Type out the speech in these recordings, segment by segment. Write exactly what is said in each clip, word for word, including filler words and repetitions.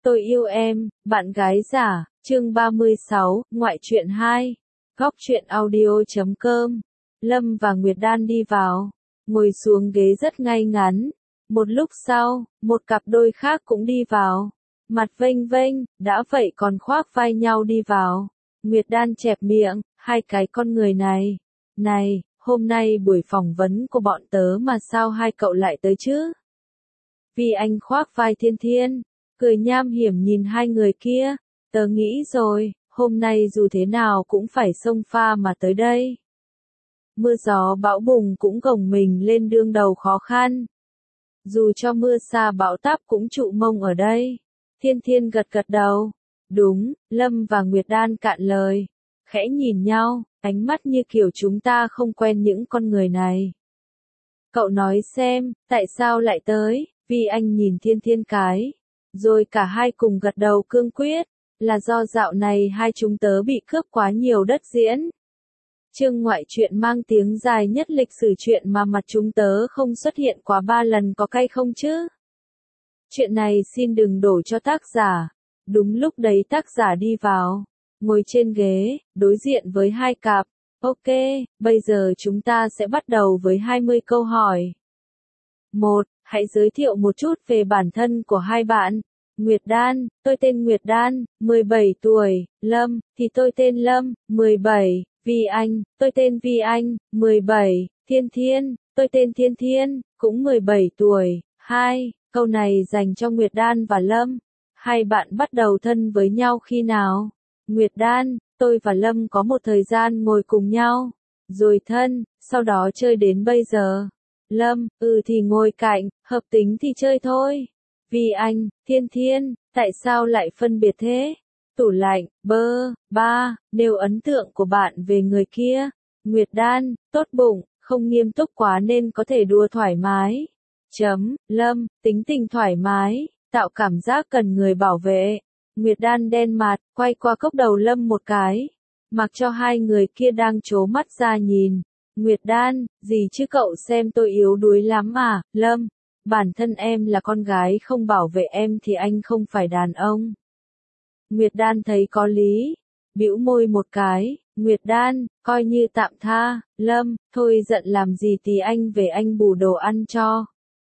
Tôi yêu em, bạn gái giả, chương ba mươi sáu, ngoại truyện hai. Góc truyện audio chấm com. Lâm và Nguyệt Đan đi vào, ngồi xuống ghế rất ngay ngắn. Một lúc sau, một cặp đôi khác cũng đi vào. Mặt vênh vênh, đã vậy còn khoác vai nhau đi vào. Nguyệt Đan chẹp miệng, hai cái con người này. Này, hôm nay buổi phỏng vấn của bọn tớ mà sao hai cậu lại tới chứ? Vì anh khoác vai Thiên Thiên, cười nham hiểm nhìn hai người kia. Tớ nghĩ rồi, hôm nay dù thế nào cũng phải xông pha mà tới đây. Mưa gió bão bùng cũng gồng mình lên đương đầu khó khăn. Dù cho mưa sa bão táp cũng trụ mông ở đây. Thiên Thiên gật gật đầu. Đúng, Lâm và Nguyệt Đan cạn lời. Khẽ nhìn nhau, ánh mắt như kiểu chúng ta không quen những con người này. Cậu nói xem, tại sao lại tới? Vì anh nhìn Thiên Thiên cái. Rồi cả hai cùng gật đầu cương quyết. Là do dạo này hai chúng tớ bị cướp quá nhiều đất diễn. Chương ngoại truyện mang tiếng dài nhất lịch sử chuyện mà mặt chúng tớ không xuất hiện quá ba lần có cay không chứ? Chuyện này xin đừng đổ cho tác giả. Đúng lúc đấy tác giả đi vào, ngồi trên ghế, đối diện với hai cặp. Ok, bây giờ chúng ta sẽ bắt đầu với hai mươi câu hỏi. một. Hãy giới thiệu một chút về bản thân của hai bạn. Nguyệt Đan, tôi tên Nguyệt Đan, mười bảy tuổi. Lâm, thì tôi tên Lâm, mười bảy. Vi Anh, tôi tên Vi Anh, mười bảy. Thiên Thiên, tôi tên Thiên Thiên, cũng mười bảy tuổi. hai. Câu này dành cho Nguyệt Đan và Lâm. Hai bạn bắt đầu thân với nhau khi nào? Nguyệt Đan, tôi và Lâm có một thời gian ngồi cùng nhau, rồi thân, sau đó chơi đến bây giờ. Lâm, ừ thì ngồi cạnh, hợp tính thì chơi thôi. Vi Anh, Thiên Thiên, tại sao lại phân biệt thế? Tủ lạnh, bơ, ba, nêu ấn tượng của bạn về người kia. Nguyệt Đan, tốt bụng, không nghiêm túc quá nên có thể đùa thoải mái. Chấm, Lâm, tính tình thoải mái, tạo cảm giác cần người bảo vệ. Nguyệt Đan đen mặt, quay qua cốc đầu Lâm một cái. Mặc cho hai người kia đang trố mắt ra nhìn. Nguyệt Đan, gì chứ cậu xem tôi yếu đuối lắm à? Lâm, bản thân em là con gái không bảo vệ em thì anh không phải đàn ông. Nguyệt Đan thấy có lý, bĩu môi một cái. Nguyệt Đan, coi như tạm tha. Lâm, thôi giận làm gì thì anh về anh bù đồ ăn cho.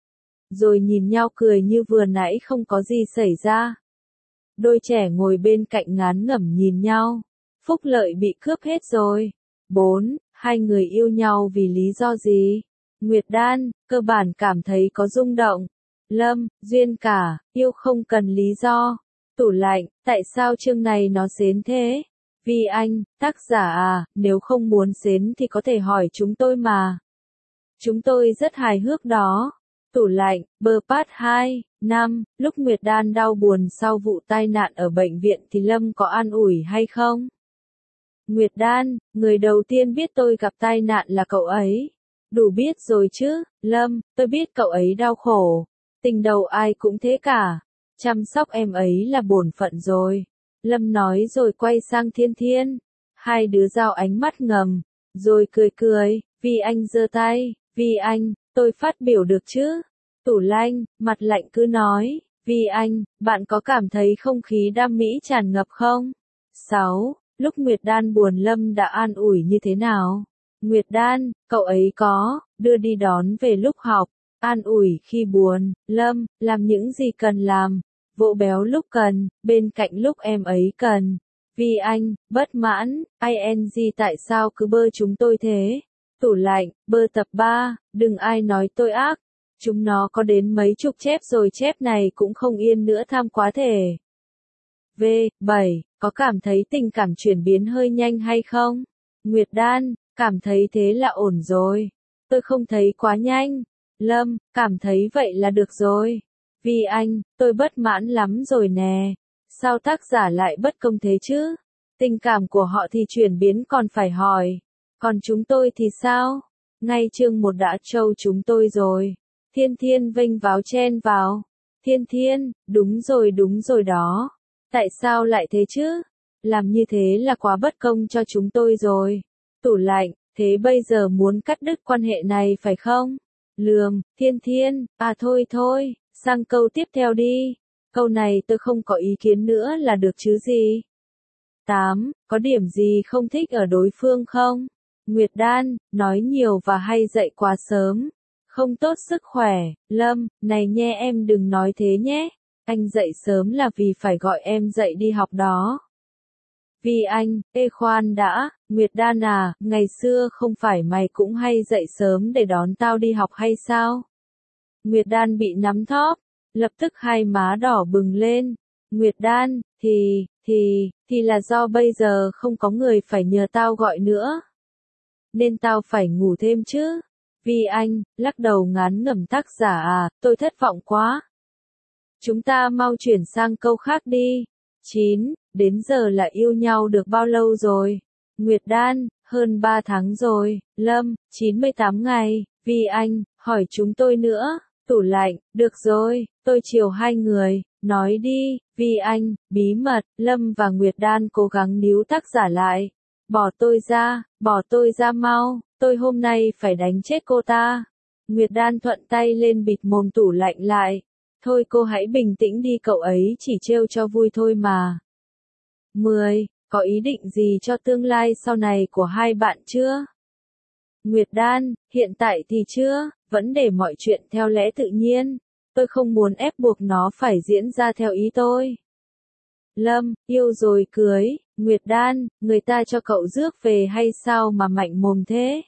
Rồi nhìn nhau cười như vừa nãy không có gì xảy ra. Đôi trẻ ngồi bên cạnh ngán ngẩm nhìn nhau. Phúc lợi bị cướp hết rồi. bốn. Hai người yêu nhau vì lý do gì? Nguyệt Đan, cơ bản cảm thấy có rung động. Lâm, duyên cả, yêu không cần lý do. Tủ lạnh, tại sao chương này nó xến thế? Vi Anh, tác giả à, nếu không muốn xến thì có thể hỏi chúng tôi mà. Chúng tôi rất hài hước đó. Tủ lạnh, bơ part hai. năm. Lúc Nguyệt Đan đau buồn sau vụ tai nạn ở bệnh viện thì Lâm có an ủi hay không? Nguyệt Đan, người đầu tiên biết tôi gặp tai nạn là cậu ấy. Đủ biết rồi chứ, Lâm, tôi biết cậu ấy đau khổ. Tình đầu ai cũng thế cả. Chăm sóc em ấy là bổn phận rồi. Lâm nói rồi quay sang Thiên Thiên. Hai đứa giao ánh mắt ngầm, rồi cười cười. Vi Anh giơ tay. Vi Anh, tôi phát biểu được chứ? Tủ lạnh, mặt lạnh cứ nói. Vi Anh, bạn có cảm thấy không khí đam mỹ tràn ngập không? sáu. Lúc Nguyệt Đan buồn Lâm đã an ủi như thế nào? Nguyệt Đan, cậu ấy có, đưa đi đón về lúc học, an ủi khi buồn. Lâm, làm những gì cần làm, vỗ béo lúc cần, bên cạnh lúc em ấy cần. Vi Anh, bất mãn, ing tại sao cứ bơ chúng tôi thế? Tủ lạnh, bơ tập ba, đừng ai nói tôi ác. Chúng nó có đến mấy chục chép rồi, chép này cũng không yên nữa, tham quá thể. V. bảy. Có cảm thấy tình cảm chuyển biến hơi nhanh hay không? Nguyệt Đan, cảm thấy thế là ổn rồi. Tôi không thấy quá nhanh. Lâm, cảm thấy vậy là được rồi. Vi Anh, tôi bất mãn lắm rồi nè. Sao tác giả lại bất công thế chứ? Tình cảm của họ thì chuyển biến còn phải hỏi. Còn chúng tôi thì sao? Ngay chương một đã trâu chúng tôi rồi. Thiên Thiên vênh váo chen vào. Thiên Thiên, đúng rồi đúng rồi đó. Tại sao lại thế chứ? Làm như thế là quá bất công cho chúng tôi rồi. Tủ lạnh, thế bây giờ muốn cắt đứt quan hệ này phải không? Lườm, Thiên Thiên, à thôi thôi, sang câu tiếp theo đi. Câu này tôi không có ý kiến nữa là được chứ gì. tám. Có điểm gì không thích ở đối phương không? Nguyệt Đan, nói nhiều và hay dậy quá sớm. Không tốt sức khỏe. Lâm, này nhé em đừng nói thế nhé. Anh dậy sớm là vì phải gọi em dậy đi học đó. Vì anh, ê khoan đã, Nguyệt Đan à, ngày xưa không phải mày cũng hay dậy sớm để đón tao đi học hay sao? Nguyệt Đan bị nắm thóp, lập tức hai má đỏ bừng lên. Nguyệt Đan, thì, thì, thì là do bây giờ không có người phải nhờ tao gọi nữa. Nên tao phải ngủ thêm chứ. Vì anh, lắc đầu ngán ngẩm tác giả à, tôi thất vọng quá. Chúng ta mau chuyển sang câu khác đi. chín. Đến giờ là yêu nhau được bao lâu rồi? Nguyệt Đan, hơn ba tháng rồi. Lâm, chín mươi tám ngày. Vì anh, hỏi chúng tôi nữa. Tủ lạnh, được rồi, tôi chiều hai người. Nói đi, Vì anh, bí mật. Lâm và Nguyệt Đan cố gắng níu tác giả lại. Bỏ tôi ra, bỏ tôi ra mau, tôi hôm nay phải đánh chết cô ta. Nguyệt Đan thuận tay lên bịt mồm tủ lạnh lại. Thôi cô hãy bình tĩnh đi, cậu ấy chỉ trêu cho vui thôi mà. mười. Có ý định gì cho tương lai sau này của hai bạn chưa? Nguyệt Đan, hiện tại thì chưa, vẫn để mọi chuyện theo lẽ tự nhiên. Tôi không muốn ép buộc nó phải diễn ra theo ý tôi. Lâm, yêu rồi cưới. Nguyệt Đan, người ta cho cậu rước về hay sao mà mạnh mồm thế?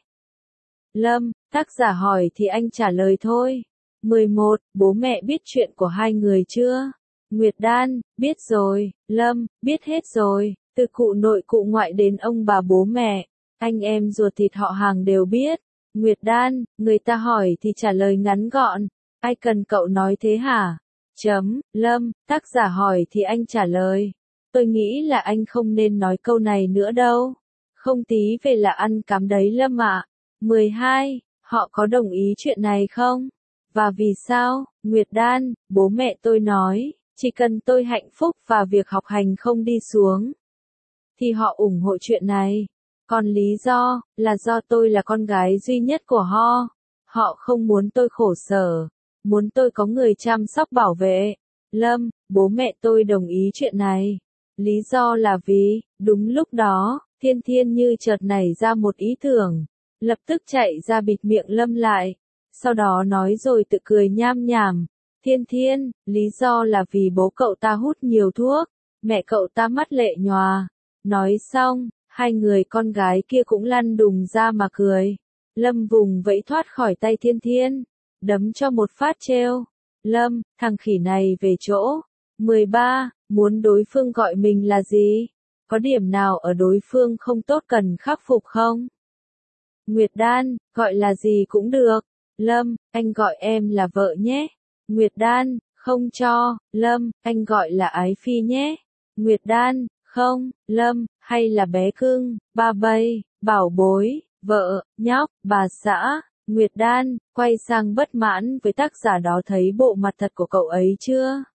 Lâm, tác giả hỏi thì anh trả lời thôi. mười một. Bố mẹ biết chuyện của hai người chưa? Nguyệt Đan, biết rồi. Lâm, biết hết rồi. Từ cụ nội cụ ngoại đến ông bà bố mẹ, anh em ruột thịt họ hàng đều biết. Nguyệt Đan, người ta hỏi thì trả lời ngắn gọn. Ai cần cậu nói thế hả? Chấm. Lâm, tác giả hỏi thì anh trả lời. Tôi nghĩ là anh không nên nói câu này nữa đâu. Không tí về là ăn cám đấy Lâm ạ. mười hai. Họ có đồng ý chuyện này không? Và vì sao? Nguyệt Đan, bố mẹ tôi nói, chỉ cần tôi hạnh phúc và việc học hành không đi xuống, thì họ ủng hộ chuyện này. Còn lý do, là do tôi là con gái duy nhất của họ. Họ không muốn tôi khổ sở, muốn tôi có người chăm sóc bảo vệ. Lâm, bố mẹ tôi đồng ý chuyện này. Lý do là vì, đúng lúc đó, Thiên Thiên như chợt nảy ra một ý tưởng. Lập tức chạy ra bịt miệng Lâm lại. Sau đó nói rồi tự cười nham nhảm. Thiên Thiên, lý do là vì bố cậu ta hút nhiều thuốc. Mẹ cậu ta mắt lệ nhòa. Nói xong, hai người con gái kia cũng lăn đùng ra mà cười. Lâm vùng vẫy thoát khỏi tay Thiên Thiên. Đấm cho một phát treo. Lâm, thằng khỉ này về chỗ. mười ba. Muốn đối phương gọi mình là gì? Có điểm nào ở đối phương không tốt cần khắc phục không? Nguyệt Đan, gọi là gì cũng được. Lâm, anh gọi em là vợ nhé. Nguyệt Đan, không cho. Lâm, anh gọi là ái phi nhé. Nguyệt Đan, không. Lâm, hay là bé cưng, ba bay, bảo bối, vợ, nhóc, bà xã. Nguyệt Đan, quay sang bất mãn với tác giả đó, thấy bộ mặt thật của cậu ấy chưa?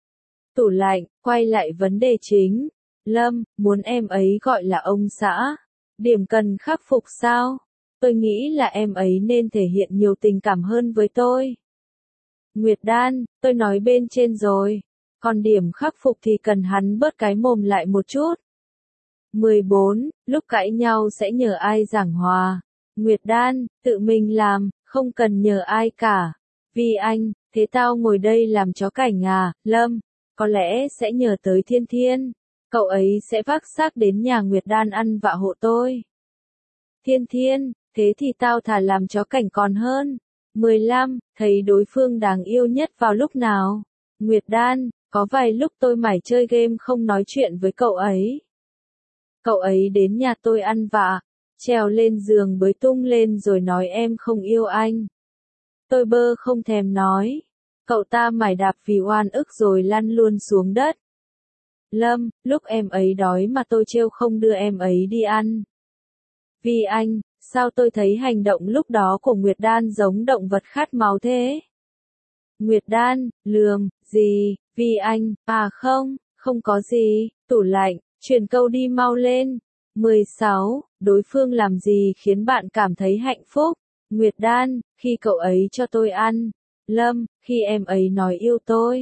Tủ lạnh, quay lại vấn đề chính. Lâm, muốn em ấy gọi là ông xã. Điểm cần khắc phục sao? Tôi nghĩ là em ấy nên thể hiện nhiều tình cảm hơn với tôi. Nguyệt Đan, tôi nói bên trên rồi. Còn điểm khắc phục thì cần hắn bớt cái mồm lại một chút. mười bốn. Lúc cãi nhau sẽ nhờ ai giảng hòa? Nguyệt Đan, tự mình làm, không cần nhờ ai cả. Vì anh, thế tao ngồi đây làm chó cảnh à? Lâm, có lẽ sẽ nhờ tới Thiên Thiên. Cậu ấy sẽ vác xác đến nhà Nguyệt Đan ăn vạ hộ tôi. Thiên Thiên, thế thì tao thà làm chó cảnh còn hơn. mười lăm. Thấy đối phương đáng yêu nhất vào lúc nào? Nguyệt Đan, có vài lúc tôi mải chơi game không nói chuyện với cậu ấy. Cậu ấy đến nhà tôi ăn vạ, trèo lên giường bới tung lên rồi nói em không yêu anh. Tôi bơ không thèm nói. Cậu ta mải đạp vì oan ức rồi lăn luôn xuống đất. Lâm, lúc em ấy đói mà tôi trêu không đưa em ấy đi ăn. Vì anh, sao tôi thấy hành động lúc đó của Nguyệt Đan giống động vật khát máu thế? Nguyệt Đan, lườm, gì, vì anh, à không, không có gì, tủ lạnh, chuyển câu đi mau lên. mười sáu. Đối phương làm gì khiến bạn cảm thấy hạnh phúc? Nguyệt Đan, khi cậu ấy cho tôi ăn. Lâm, khi em ấy nói yêu tôi.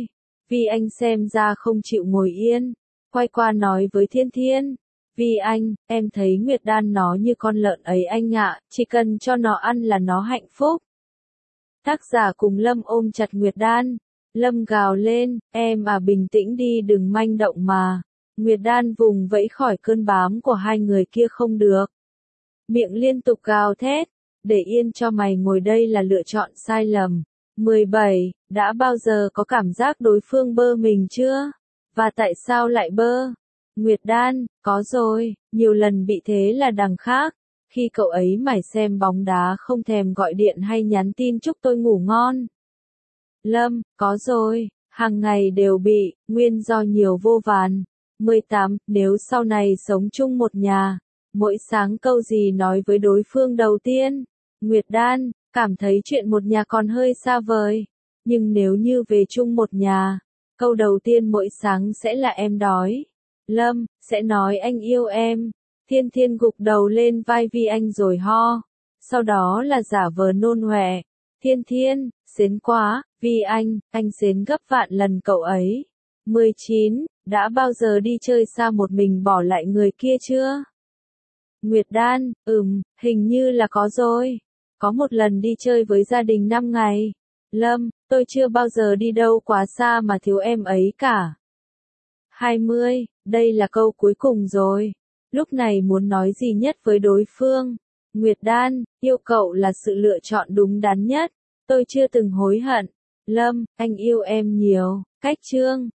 Vi Anh xem ra không chịu ngồi yên, quay qua nói với Thiên Thiên. Vi Anh, em thấy Nguyệt Đan nó như con lợn ấy anh ạ, chỉ cần cho nó ăn là nó hạnh phúc. Tác giả cùng Lâm ôm chặt Nguyệt Đan. Lâm gào lên, em à bình tĩnh đi đừng manh động mà. Nguyệt Đan vùng vẫy khỏi cơn bám của hai người kia không được. Miệng liên tục gào thét, để yên cho mày ngồi đây là lựa chọn sai lầm. mười bảy, đã bao giờ có cảm giác đối phương bơ mình chưa? Và tại sao lại bơ? Nguyệt Đan, có rồi, nhiều lần bị thế là đằng khác. Khi cậu ấy mải xem bóng đá không thèm gọi điện hay nhắn tin chúc tôi ngủ ngon. Lâm, có rồi, hàng ngày đều bị, nguyên do nhiều vô vàn. mười tám, nếu sau này sống chung một nhà, mỗi sáng câu gì nói với đối phương đầu tiên? Nguyệt Đan, cảm thấy chuyện một nhà còn hơi xa vời. Nhưng nếu như về chung một nhà, câu đầu tiên mỗi sáng sẽ là em đói. Lâm, sẽ nói anh yêu em. Thiên Thiên gục đầu lên vai Vi Anh rồi ho. Sau đó là giả vờ nôn ọe. Thiên Thiên, xến quá, Vi Anh, anh xến gấp vạn lần cậu ấy. mười chín, đã bao giờ đi chơi xa một mình bỏ lại người kia chưa? Nguyệt Đan, ừm, hình như là có rồi. Có một lần đi chơi với gia đình năm ngày. Lâm, tôi chưa bao giờ đi đâu quá xa mà thiếu em ấy cả. hai mươi, đây là câu cuối cùng rồi. Lúc này muốn nói gì nhất với đối phương? Nguyệt Đan, yêu cậu là sự lựa chọn đúng đắn nhất. Tôi chưa từng hối hận. Lâm, anh yêu em nhiều. Cách chương